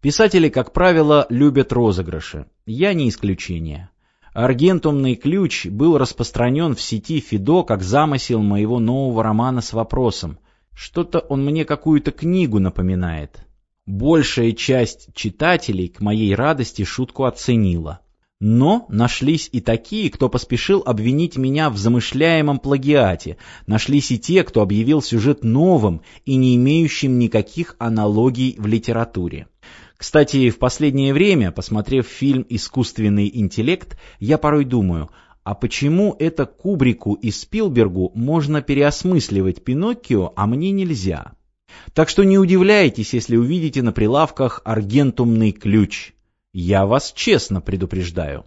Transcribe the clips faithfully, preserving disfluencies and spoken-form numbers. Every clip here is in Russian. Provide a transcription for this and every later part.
Писатели, как правило, любят розыгрыши. Я не исключение. Аргентумный ключ был распространен в сети Фидо как замысел моего нового романа с вопросом. Что-то он мне какую-то книгу напоминает. Большая часть читателей, к моей радости, шутку оценила. Но нашлись и такие, кто поспешил обвинить меня в замышляемом плагиате. Нашлись и те, кто объявил сюжет новым и не имеющим никаких аналогий в литературе. Кстати, в последнее время, посмотрев фильм «Искусственный интеллект», я порой думаю, а почему это Кубрику и Спилбергу можно переосмысливать Пиноккио, а мне нельзя? Так что не удивляйтесь, если увидите на прилавках «Аргентумный ключ». Я вас честно предупреждаю.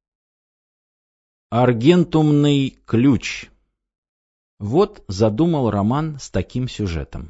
Аргентумный ключ. Вот задумал роман с таким сюжетом.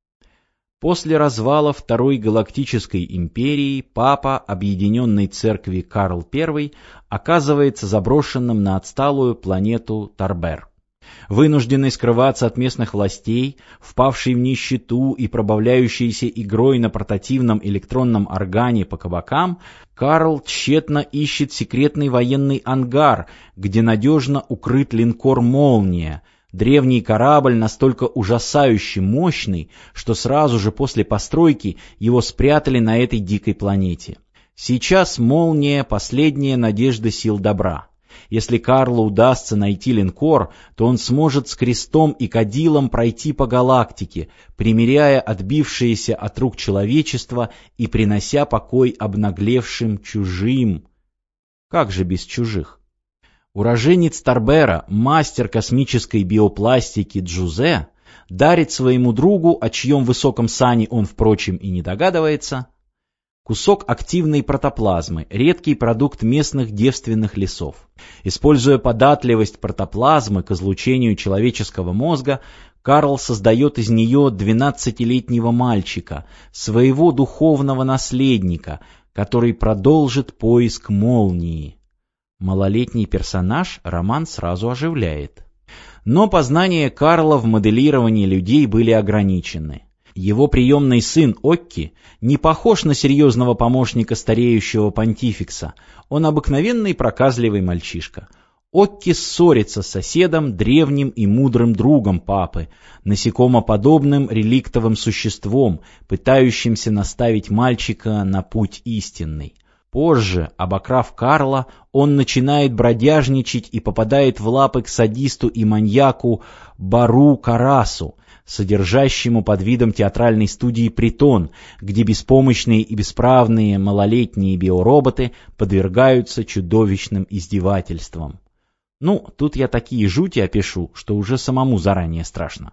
После развала Второй Галактической империи папа Объединенной Церкви Карл Первый оказывается заброшенным на отсталую планету Тарбер. Вынужденный скрываться от местных властей, впавший в нищету и пробавляющийся игрой на портативном электронном органе по кабакам, Карл тщетно ищет секретный военный ангар, где надежно укрыт линкор «Молния», древний корабль настолько ужасающе мощный, что сразу же после постройки его спрятали на этой дикой планете. Сейчас «Молния» — последняя надежда сил добра. Если Карлу удастся найти линкор, то он сможет с крестом и кадилом пройти по галактике, примиряя отбившееся от рук человечества и принося покой обнаглевшим чужим. Как же без чужих? Уроженец Тарбера, мастер космической биопластики Джузе, дарит своему другу, о чьем высоком сане он, впрочем, и не догадывается, кусок активной протоплазмы, редкий продукт местных девственных лесов. Используя податливость протоплазмы к излучению человеческого мозга, Карл создает из нее двенадцатилетнего мальчика, своего духовного наследника, который продолжит поиск молнии. Малолетний персонаж роман сразу оживляет. Но познания Карла в моделировании людей были ограничены. Его приемный сын Окки не похож на серьезного помощника стареющего понтификса. Он обыкновенный проказливый мальчишка. Окки ссорится с соседом, древним и мудрым другом папы, насекомоподобным реликтовым существом, пытающимся наставить мальчика на путь истинный. Позже, обокрав Карла, он начинает бродяжничать и попадает в лапы к садисту и маньяку Бару Карасу, содержащему под видом театральной студии притон, где беспомощные и бесправные малолетние биороботы подвергаются чудовищным издевательствам. Ну, тут я такие жути опишу, что уже самому заранее страшно.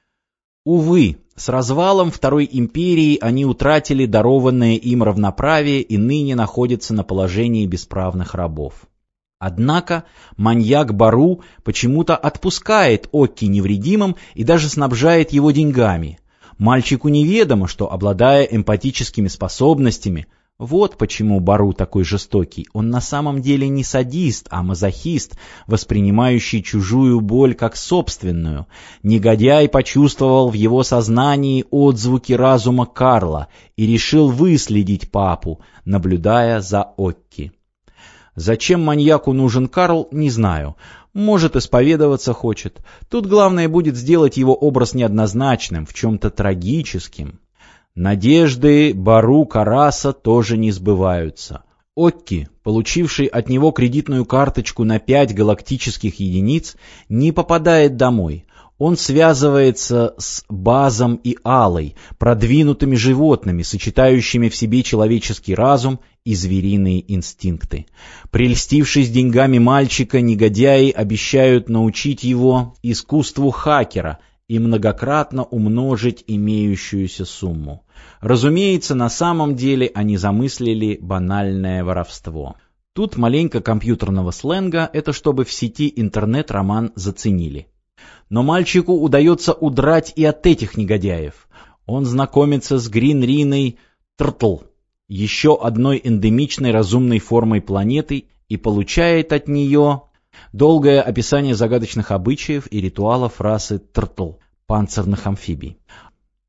Увы, с развалом Второй империи они утратили дарованное им равноправие и ныне находятся на положении бесправных рабов. Однако маньяк Бару почему-то отпускает Окки невредимым и даже снабжает его деньгами. Мальчику неведомо, что, обладая эмпатическими способностями, вот почему Бару такой жестокий, он на самом деле не садист, а мазохист, воспринимающий чужую боль как собственную. Негодяй почувствовал в его сознании отзвуки разума Карла и решил выследить папу, наблюдая за Окки. Зачем маньяку нужен Карл, не знаю. Может, исповедоваться хочет. Тут главное будет сделать его образ неоднозначным, в чем-то трагическим. Надежды Бару Караса тоже не сбываются. Окки, получивший от него кредитную карточку на пять галактических единиц, не попадает домой. Он связывается с Базом и Алой, продвинутыми животными, сочетающими в себе человеческий разум и звериные инстинкты. Прельстившись деньгами мальчика, негодяи обещают научить его искусству хакера и многократно умножить имеющуюся сумму. Разумеется, на самом деле они замыслили банальное воровство. Тут маленько компьютерного сленга, это чтобы в сети интернет-роман заценили. Но мальчику удается удрать и от этих негодяев. Он знакомится с Грин-Риной Тртл, еще одной эндемичной разумной формой планеты, и получает от нее долгое описание загадочных обычаев и ритуалов расы Тртл, панцирных амфибий.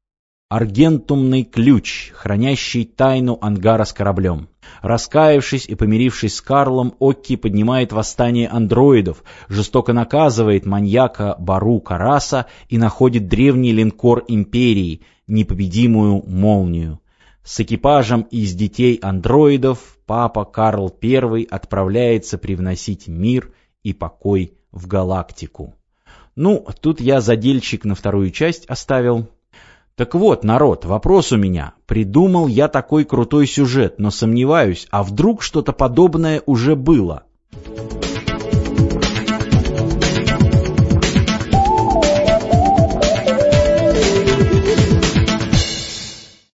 Аргентумный ключ, хранящий тайну ангара с кораблем. Раскаявшись и помирившись с Карлом, Окки поднимает восстание андроидов, жестоко наказывает маньяка Бару Караса и находит древний линкор Империи, непобедимую молнию. С экипажем из детей андроидов папа Карл Первый отправляется привносить мир и покой в галактику. Ну, тут я задельчик на вторую часть оставил. Так вот, народ, вопрос у меня. Придумал я такой крутой сюжет, но сомневаюсь, а вдруг что-то подобное уже было?